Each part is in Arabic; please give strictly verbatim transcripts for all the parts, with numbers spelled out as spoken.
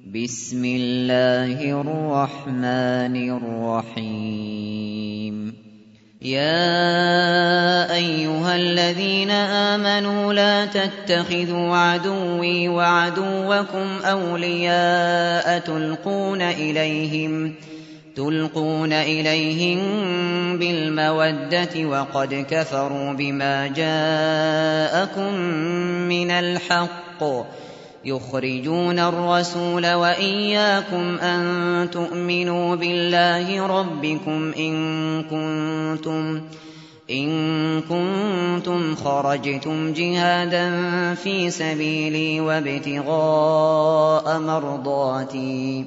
بسم الله الرحمن الرحيم يا أيها الذين آمنوا لا تتخذوا عدوي وعدوكم أولياء تلقون إليهم تلقون إليهم بالمودة وقد كفروا بما جاءكم من الحق يخرجون الرسول وإياكم أن تؤمنوا بالله ربكم إن كنتم إن كنتم خرجتم جهادا في سبيلي وابتغاء مرضاتي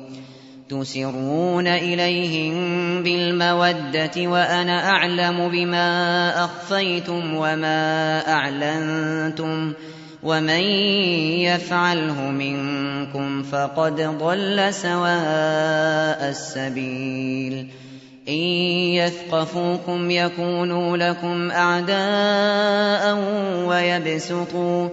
تسرون إليهم بالمودة وأنا أعلم بما أخفيتم وما أعلنتم ومن يفعله منكم فقد ضل سواء السبيل إن يثقفوكم يكونوا لكم أعداء ويبسطوا,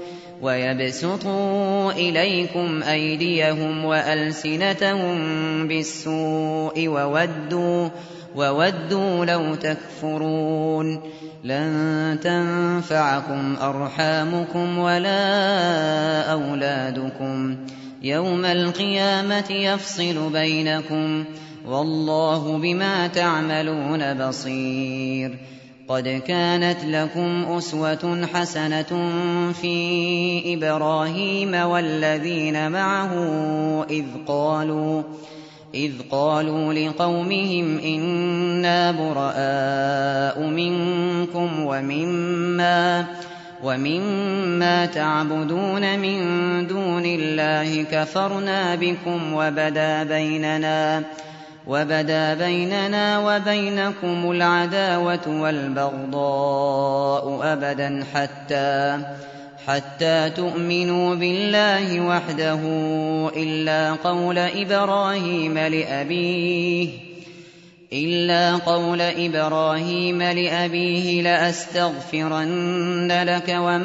ويبسطوا إليكم أيديهم وألسنتهم بالسوء وودوا, وودوا لو تكفرون لن تنفعكم أرحامكم ولا أولادكم يوم القيامة يفصل بينكم والله بما تعملون بصير قد كانت لكم أسوة حسنة في إبراهيم والذين معه إذ قالوا إذ قالوا لقومهم إنا براء منكم ومما, ومما تعبدون من دون الله كفرنا بكم وبدا بيننا, وبدا بيننا وبينكم العداوة والبغضاء أبدا حتى حتى تؤمنوا بالله وحده إلا قول إبراهيم لأبيه إلا قول إبراهيم لأبيه لأستغفرن لك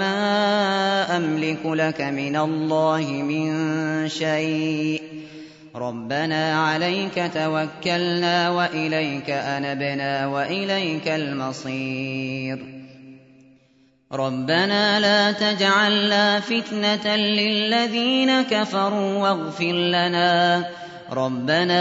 وما أملك لك من الله من شيء ربنا عليك توكلنا وإليك أنبنا وإليك المصير ربنا لا تجعلنا فتنة للذين كفروا واغفر لنا ربنا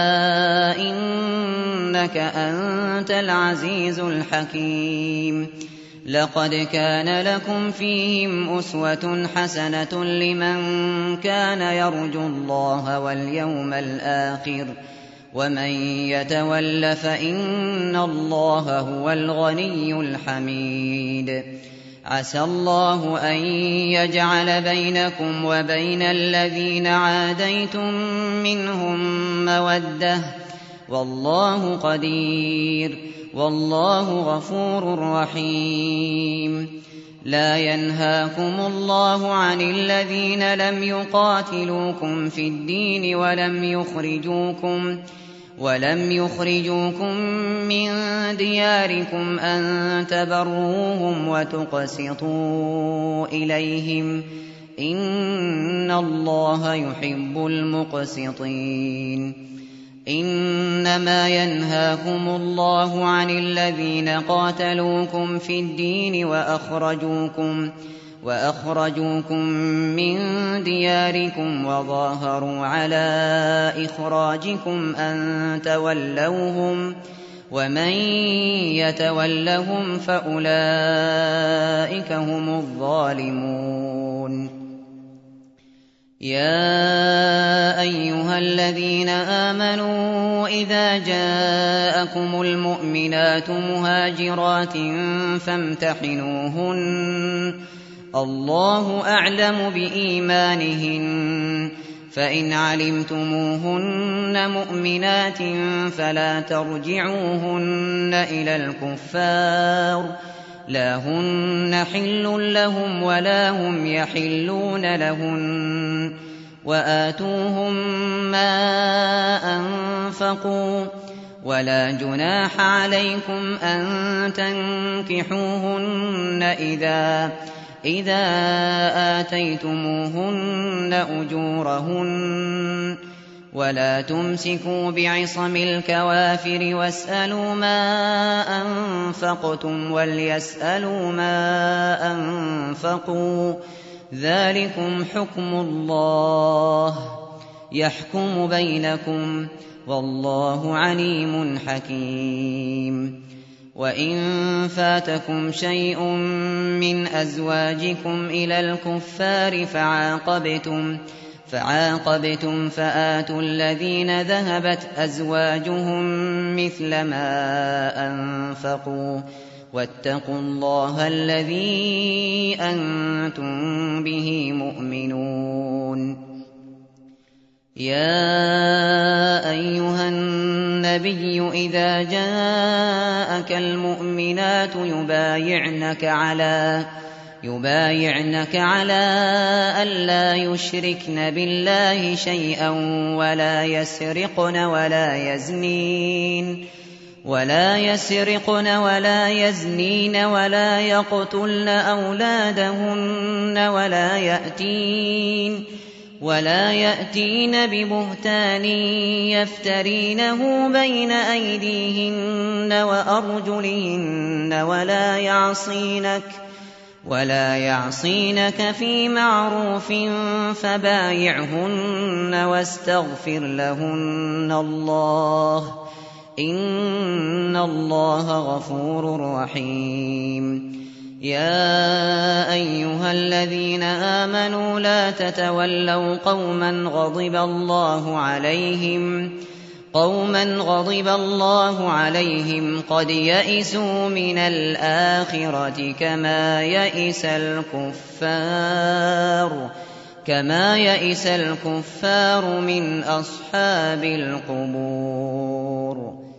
إنك أنت العزيز الحكيم لقد كان لكم فيهم أسوة حسنة لمن كان يرجو الله واليوم الآخر ومن يتول فإن الله هو الغني الحميد عسى الله أن يجعل بينكم وبين الذين عاديتم منهم مودة والله قدير والله غفور رحيم لا ينهاكم الله عن الذين لم يقاتلوكم في الدين ولم يخرجوكم ولم يخرجوكم من دياركم أن تبروهم وتقسطوا إليهم إن الله يحب المقسطين إنما ينهاكم الله عن الذين قاتلوكم في الدين وأخرجوكم وأخرجوكم من دياركم وظاهروا على إخراجكم أن تولوهم ومن يتولهم فأولئك هم الظالمون يا أيها الذين آمنوا إذا جاءكم المؤمنات مهاجرات فامتحنوهن الله أعلم بإيمانهن فإن علمتموهن مؤمنات فلا ترجعوهن إلى الكفار لا هن حل لهم ولا هم يحلون لهن وآتوهم ما أنفقوا ولا جناح عليكم أن تنكحوهن إذا إذا آتيتموهن أجورهن ولا تمسكوا بعصم الكوافر واسألوا ما أنفقتم وليسألوا ما أنفقوا ذلكم حكم الله يحكم بينكم والله عليم حكيم. وإن فاتكم شيء من أزواجكم إلى الكفار فعاقبتم فعاقبتم فآتوا الذين ذهبت أزواجهم مثل ما أنفقوا واتقوا الله الذي أنتم به مؤمنون. يا أيها النبي إذا جاءك المؤمنات يبايعنك على يبايعنك على ألا يشركن بالله شيئا ولا يسرقن ولا يزنين ولا يسرقن ولا يزنين ولا يقتلن أولادهن ولا يأتين ولا يأتين ببهتان يفترينه بين أيديهن وأرجلهن ولا يعصينك ولا يعصينك في معروف فبايعهن واستغفر لهن الله إن الله غفور رحيم. يا أيها الذين آمنوا لا تتولوا قوما غضب الله عليهم قوما غضب الله عليهم قد يئسوا من الآخرة كما يئس الكفار كما يئس الكفار من أصحاب القبور.